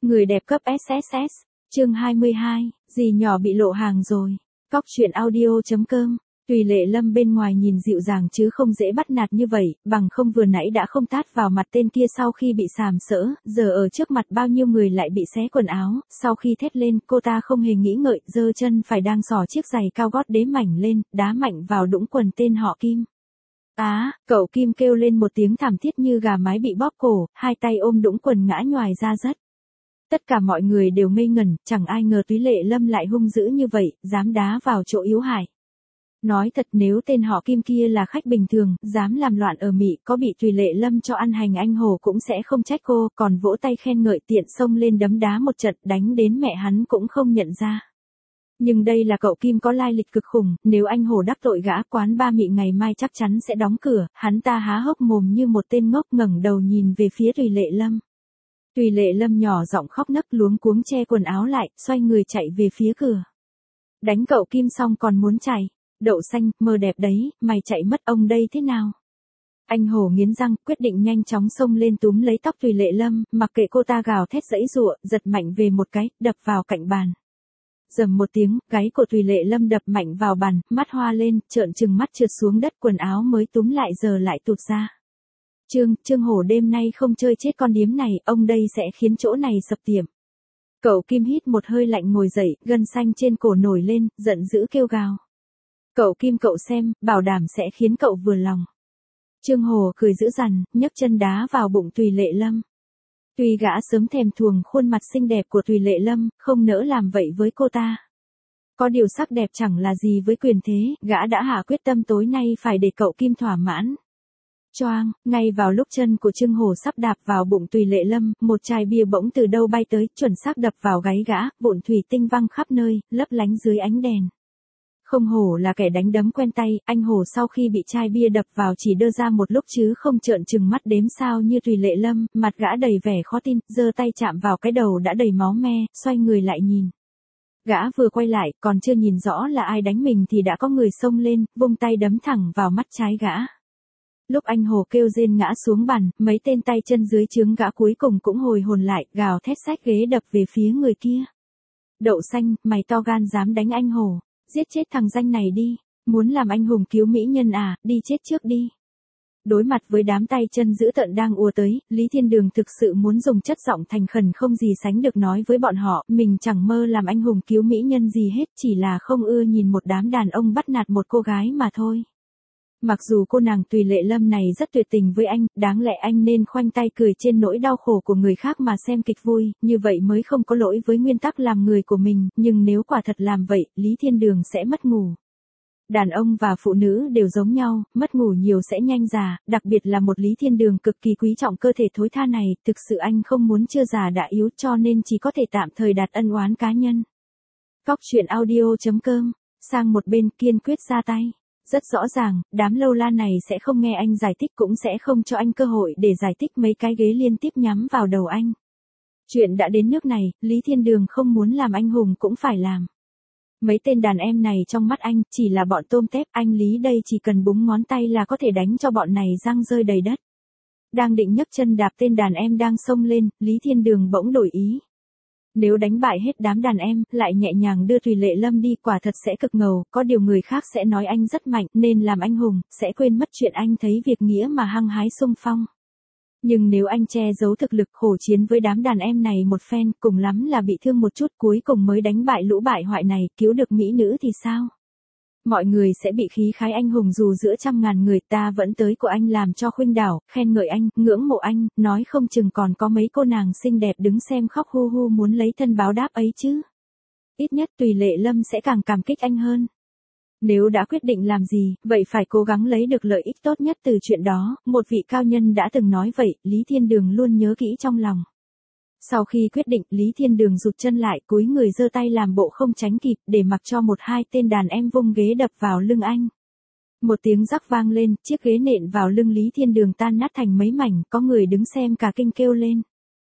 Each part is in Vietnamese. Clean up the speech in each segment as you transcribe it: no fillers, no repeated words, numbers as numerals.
Người đẹp cấp SSS, chương 22, dì nhỏ bị lộ hàng rồi. Cóc truyện audio.com. Tùy Lệ Lâm bên ngoài nhìn dịu dàng chứ không dễ bắt nạt như vậy, bằng không vừa nãy đã không tát vào mặt tên kia sau khi bị sàm sỡ, giờ ở trước mặt bao nhiêu người lại bị xé quần áo, sau khi thét lên cô ta không hề nghĩ ngợi, giơ chân phải đang xỏ chiếc giày cao gót đế mảnh lên, đá mạnh vào đũng quần tên họ Kim. Cậu Kim kêu lên một tiếng thảm thiết như gà mái bị bóp cổ, hai tay ôm đũng quần ngã nhoài ra đất. Tất cả mọi người đều ngây ngẩn, chẳng ai ngờ Túy Lệ Lâm lại hung dữ như vậy, dám đá vào chỗ yếu hại. Nói thật nếu tên họ Kim kia là khách bình thường, dám làm loạn ở Mỹ, có bị Tùy Lệ Lâm cho ăn hành anh hổ cũng sẽ không trách cô, còn vỗ tay khen ngợi tiện xông lên đấm đá một trận đánh đến mẹ hắn cũng không nhận ra. Nhưng đây là cậu Kim có lai lịch cực khủng, nếu anh hổ đắc tội gã, quán ba Mỹ ngày mai chắc chắn sẽ đóng cửa, hắn ta há hốc mồm như một tên ngốc ngẩng đầu nhìn về phía Tùy Lệ Lâm. Tùy Lệ Lâm nhỏ giọng khóc nấc luống cuống che quần áo lại, xoay người chạy về phía cửa. Đánh cậu Kim xong còn muốn chạy. Đậu xanh, mơ đẹp đấy, mày chạy mất ông đây thế nào? Anh hổ nghiến răng, quyết định nhanh chóng xông lên túm lấy tóc Tùy Lệ Lâm, mặc kệ cô ta gào thét giãy giụa, giật mạnh về một cái, đập vào cạnh bàn. Rầm một tiếng, gáy của Tùy Lệ Lâm đập mạnh vào bàn, mắt hoa lên, trợn trừng mắt trượt xuống đất, quần áo mới túm lại giờ lại tụt ra. Trương Hổ đêm nay không chơi chết con điếm này, ông đây sẽ khiến chỗ này sập tiệm. Cậu Kim hít một hơi lạnh ngồi dậy, gân xanh trên cổ nổi lên, giận dữ kêu gào. Cậu Kim cậu xem, bảo đảm sẽ khiến cậu vừa lòng. Trương Hổ cười dữ dằn, nhấc chân đá vào bụng Tùy Lệ Lâm. Tuy gã sớm thèm thuồng khuôn mặt xinh đẹp của Tùy Lệ Lâm, không nỡ làm vậy với cô ta. Có điều sắc đẹp chẳng là gì với quyền thế, gã đã hạ quyết tâm tối nay phải để cậu Kim thỏa mãn. Choang, ngay vào lúc chân của Trương Hổ sắp đạp vào bụng Tùy Lệ Lâm, một chai bia bỗng từ đâu bay tới, chuẩn xác đập vào gáy gã, vụn thủy tinh văng khắp nơi, lấp lánh dưới ánh đèn. Không hổ là kẻ đánh đấm quen tay, anh hổ sau khi bị chai bia đập vào chỉ đơ ra một lúc chứ không trợn trừng mắt đếm sao như Tùy Lệ Lâm, mặt gã đầy vẻ khó tin, giơ tay chạm vào cái đầu đã đầy máu me, xoay người lại nhìn. Gã vừa quay lại, còn chưa nhìn rõ là ai đánh mình thì đã có người xông lên, vung tay đấm thẳng vào mắt trái gã. Lúc anh hổ kêu rên ngã xuống bàn, mấy tên tay chân dưới trướng gã cuối cùng cũng hồi hồn lại, gào thét xách ghế đập về phía người kia. Đậu xanh, mày to gan dám đánh anh hổ. Giết chết thằng danh này đi, muốn làm anh hùng cứu mỹ nhân à, đi chết trước đi. Đối mặt với đám tay chân dữ tợn đang ùa tới, Lý Thiên Đường thực sự muốn dùng chất giọng thành khẩn không gì sánh được nói với bọn họ, mình chẳng mơ làm anh hùng cứu mỹ nhân gì hết, chỉ là không ưa nhìn một đám đàn ông bắt nạt một cô gái mà thôi. Mặc dù cô nàng Tùy Lệ Lâm này rất tuyệt tình với anh, đáng lẽ anh nên khoanh tay cười trên nỗi đau khổ của người khác mà xem kịch vui, như vậy mới không có lỗi với nguyên tắc làm người của mình, nhưng nếu quả thật làm vậy, Lý Thiên Đường sẽ mất ngủ. Đàn ông và phụ nữ đều giống nhau, mất ngủ nhiều sẽ nhanh già, đặc biệt là một Lý Thiên Đường cực kỳ quý trọng cơ thể thối tha này, thực sự anh không muốn chưa già đã yếu cho nên chỉ có thể tạm thời đặt ân oán cá nhân. Cóc truyện audio.com, sang một bên kiên quyết ra tay. Rất rõ ràng, đám lâu la này sẽ không nghe anh giải thích cũng sẽ không cho anh cơ hội để giải thích mấy cái ghế liên tiếp nhắm vào đầu anh. Chuyện đã đến nước này, Lý Thiên Đường không muốn làm anh hùng cũng phải làm. Mấy tên đàn em này trong mắt anh chỉ là bọn tôm tép, anh Lý đây chỉ cần búng ngón tay là có thể đánh cho bọn này răng rơi đầy đất. Đang định nhấc chân đạp tên đàn em đang xông lên, Lý Thiên Đường bỗng đổi ý. Nếu đánh bại hết đám đàn em, lại nhẹ nhàng đưa Tùy Lệ Lâm đi quả thật sẽ cực ngầu, có điều người khác sẽ nói anh rất mạnh, nên làm anh hùng, sẽ quên mất chuyện anh thấy việc nghĩa mà hăng hái xung phong. Nhưng nếu anh che giấu thực lực khổ chiến với đám đàn em này một phen, cùng lắm là bị thương một chút cuối cùng mới đánh bại lũ bại hoại này, cứu được mỹ nữ thì sao? Mọi người sẽ bị khí khái anh hùng dù giữa trăm ngàn người ta vẫn tới của anh làm cho khuynh đảo, khen ngợi anh, ngưỡng mộ anh, nói không chừng còn có mấy cô nàng xinh đẹp đứng xem khóc hu hu muốn lấy thân báo đáp ấy chứ. Ít nhất Tùy Lệ Lâm sẽ càng cảm kích anh hơn. Nếu đã quyết định làm gì, vậy phải cố gắng lấy được lợi ích tốt nhất từ chuyện đó, một vị cao nhân đã từng nói vậy, Lý Thiên Đường luôn nhớ kỹ trong lòng. Sau khi quyết định, Lý Thiên Đường rụt chân lại, cúi người giơ tay làm bộ không tránh kịp, để mặc cho một hai tên đàn em vung ghế đập vào lưng anh. Một tiếng rắc vang lên, chiếc ghế nện vào lưng Lý Thiên Đường tan nát thành mấy mảnh, có người đứng xem cả kinh kêu lên.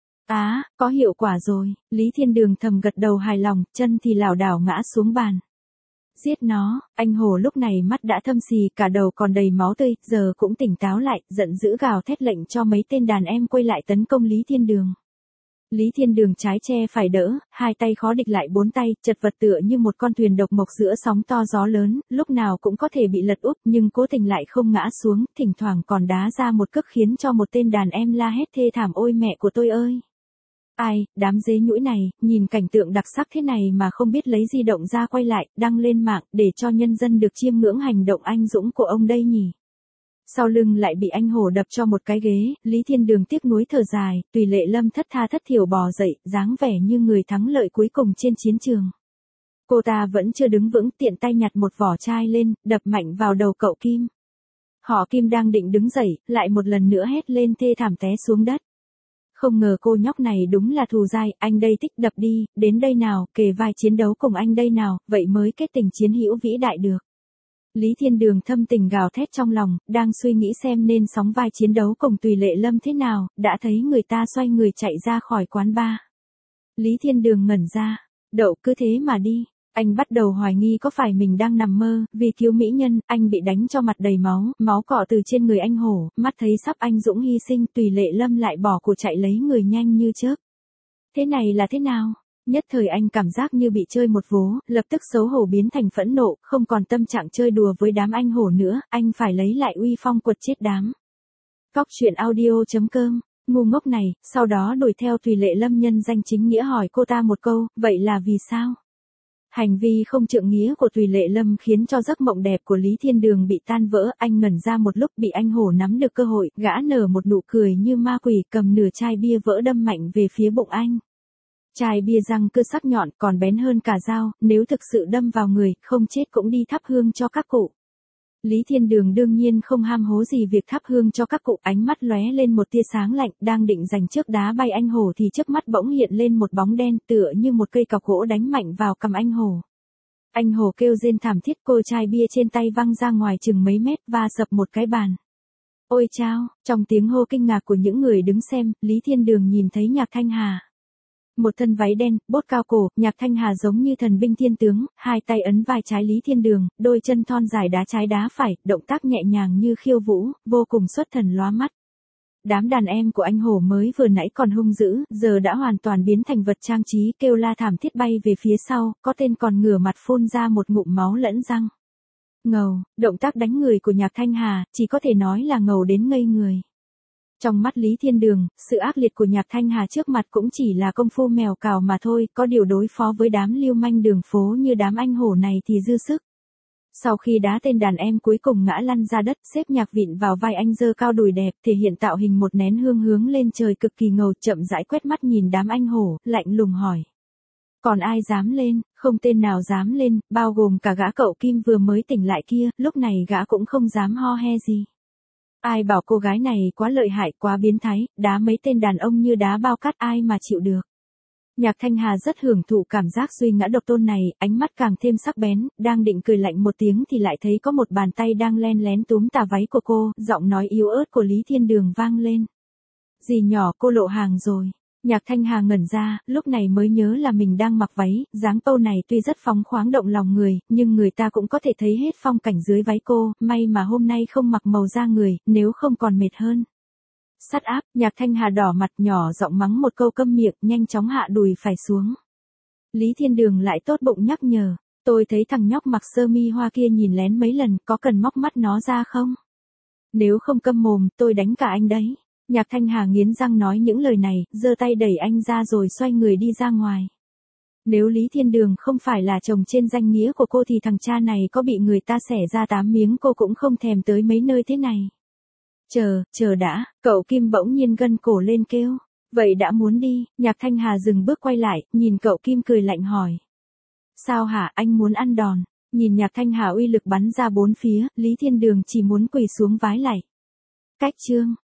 Có hiệu quả rồi, Lý Thiên Đường thầm gật đầu hài lòng, chân thì lảo đảo ngã xuống bàn. Giết nó, anh hổ lúc này mắt đã thâm xì, cả đầu còn đầy máu tươi, giờ cũng tỉnh táo lại, giận dữ gào thét lệnh cho mấy tên đàn em quay lại tấn công Lý Thiên Đường. Lý Thiên Đường trái che phải đỡ, hai tay khó địch lại bốn tay, chật vật tựa như một con thuyền độc mộc giữa sóng to gió lớn, lúc nào cũng có thể bị lật úp nhưng cố tình lại không ngã xuống, thỉnh thoảng còn đá ra một cước khiến cho một tên đàn em la hét thê thảm ôi mẹ của tôi ơi. Ai, đám dế nhũi này, nhìn cảnh tượng đặc sắc thế này mà không biết lấy di động ra quay lại, đăng lên mạng để cho nhân dân được chiêm ngưỡng hành động anh dũng của ông đây nhỉ. Sau lưng lại bị anh hổ đập cho một cái ghế, Lý Thiên Đường tiếc nuối thở dài, Tùy Lệ Lâm thất tha thất thiểu bò dậy, dáng vẻ như người thắng lợi cuối cùng trên chiến trường. Cô ta vẫn chưa đứng vững, tiện tay nhặt một vỏ chai lên, đập mạnh vào đầu cậu Kim. Họ Kim đang định đứng dậy, lại một lần nữa hét lên thê thảm té xuống đất. Không ngờ cô nhóc này đúng là thù dai, anh đây thích đập đi, đến đây nào, kề vai chiến đấu cùng anh đây nào, vậy mới kết tình chiến hữu vĩ đại được. Lý Thiên Đường thâm tình gào thét trong lòng, đang suy nghĩ xem nên sóng vai chiến đấu cùng Tùy Lệ Lâm thế nào, đã thấy người ta xoay người chạy ra khỏi quán bar. Lý Thiên Đường ngẩn ra, đậu cứ thế mà đi, anh bắt đầu hoài nghi có phải mình đang nằm mơ, vì cứu mỹ nhân, anh bị đánh cho mặt đầy máu, máu cọ từ trên người anh hổ, mắt thấy sắp anh dũng hy sinh, Tùy Lệ Lâm lại bỏ cuộc chạy lấy người nhanh như chớp. Thế này là thế nào? Nhất thời anh cảm giác như bị chơi một vố, lập tức xấu hổ biến thành phẫn nộ, không còn tâm trạng chơi đùa với đám anh hổ nữa, anh phải lấy lại uy phong quật chết đám. Cóc truyện audio.com, ngu ngốc này, sau đó đuổi theo Tùy Lệ Lâm nhân danh chính nghĩa hỏi cô ta một câu, vậy là vì sao? Hành vi không trượng nghĩa của Tùy Lệ Lâm khiến cho giấc mộng đẹp của Lý Thiên Đường bị tan vỡ, anh ngẩn ra một lúc bị anh hổ nắm được cơ hội, gã nở một nụ cười như ma quỷ cầm nửa chai bia vỡ đâm mạnh về phía bụng anh. Chai bia răng cưa sắc nhọn còn bén hơn cả dao, nếu thực sự đâm vào người, không chết cũng đi thắp hương cho các cụ. Lý Thiên Đường đương nhiên không ham hố gì việc thắp hương cho các cụ, ánh mắt lóe lên một tia sáng lạnh, đang định giành trước đá bay anh hổ thì trước mắt bỗng hiện lên một bóng đen tựa như một cây cọc gỗ đánh mạnh vào cằm anh hổ. Anh hổ kêu rên thảm thiết, cô chai bia trên tay văng ra ngoài chừng mấy mét và sập một cái bàn. Ôi chao, trong tiếng hô kinh ngạc của những người đứng xem, Lý Thiên Đường nhìn thấy Nhạc Thanh Hà. Một thân váy đen, bốt cao cổ, Nhạc Thanh Hà giống như thần binh thiên tướng, hai tay ấn vai trái Lý Thiên Đường, đôi chân thon dài đá trái đá phải, động tác nhẹ nhàng như khiêu vũ, vô cùng xuất thần lóa mắt. Đám đàn em của anh hổ mới vừa nãy còn hung dữ, giờ đã hoàn toàn biến thành vật trang trí, kêu la thảm thiết bay về phía sau, có tên còn ngửa mặt phun ra một ngụm máu lẫn răng. Ngầu, động tác đánh người của Nhạc Thanh Hà, chỉ có thể nói là ngầu đến ngây người. Trong mắt Lý Thiên Đường, sự ác liệt của Nhạc Thanh Hà trước mặt cũng chỉ là công phu mèo cào mà thôi, có điều đối phó với đám lưu manh đường phố như đám anh hổ này thì dư sức. Sau khi đá tên đàn em cuối cùng ngã lăn ra đất, xếp Nhạc vịn vào vai anh giơ cao đùi đẹp, thể hiện tạo hình một nén hương hướng lên trời cực kỳ ngầu, chậm rãi quét mắt nhìn đám anh hổ, lạnh lùng hỏi. Còn ai dám lên? Không tên nào dám lên, bao gồm cả gã cậu Kim vừa mới tỉnh lại kia, lúc này gã cũng không dám ho he gì. Ai bảo cô gái này quá lợi hại, quá biến thái, đá mấy tên đàn ông như đá bao cát ai mà chịu được. Nhạc Thanh Hà rất hưởng thụ cảm giác duy ngã độc tôn này, ánh mắt càng thêm sắc bén, đang định cười lạnh một tiếng thì lại thấy có một bàn tay đang len lén túm tà váy của cô, giọng nói yếu ớt của Lý Thiên Đường vang lên. Dì nhỏ cô lộ hàng rồi. Nhạc Thanh Hà ngẩn ra, lúc này mới nhớ là mình đang mặc váy, dáng câu này tuy rất phóng khoáng động lòng người, nhưng người ta cũng có thể thấy hết phong cảnh dưới váy cô, may mà hôm nay không mặc màu da người, nếu không còn mệt hơn. Sắt áp, Nhạc Thanh Hà đỏ mặt nhỏ giọng mắng một câu câm miệng, nhanh chóng hạ đùi phải xuống. Lý Thiên Đường lại tốt bụng nhắc nhở, tôi thấy thằng nhóc mặc sơ mi hoa kia nhìn lén mấy lần, có cần móc mắt nó ra không? Nếu không câm mồm, tôi đánh cả anh đấy. Nhạc Thanh Hà nghiến răng nói những lời này, giơ tay đẩy anh ra rồi xoay người đi ra ngoài. Nếu Lý Thiên Đường không phải là chồng trên danh nghĩa của cô thì thằng cha này có bị người ta xẻ ra 8 miếng cô cũng không thèm tới mấy nơi thế này. Chờ đã, cậu Kim bỗng nhiên gân cổ lên kêu. Vậy đã muốn đi, Nhạc Thanh Hà dừng bước quay lại, nhìn cậu Kim cười lạnh hỏi. Sao hả, anh muốn ăn đòn? Nhìn Nhạc Thanh Hà uy lực bắn ra bốn phía, Lý Thiên Đường chỉ muốn quỳ xuống vái lạy. Cách chương.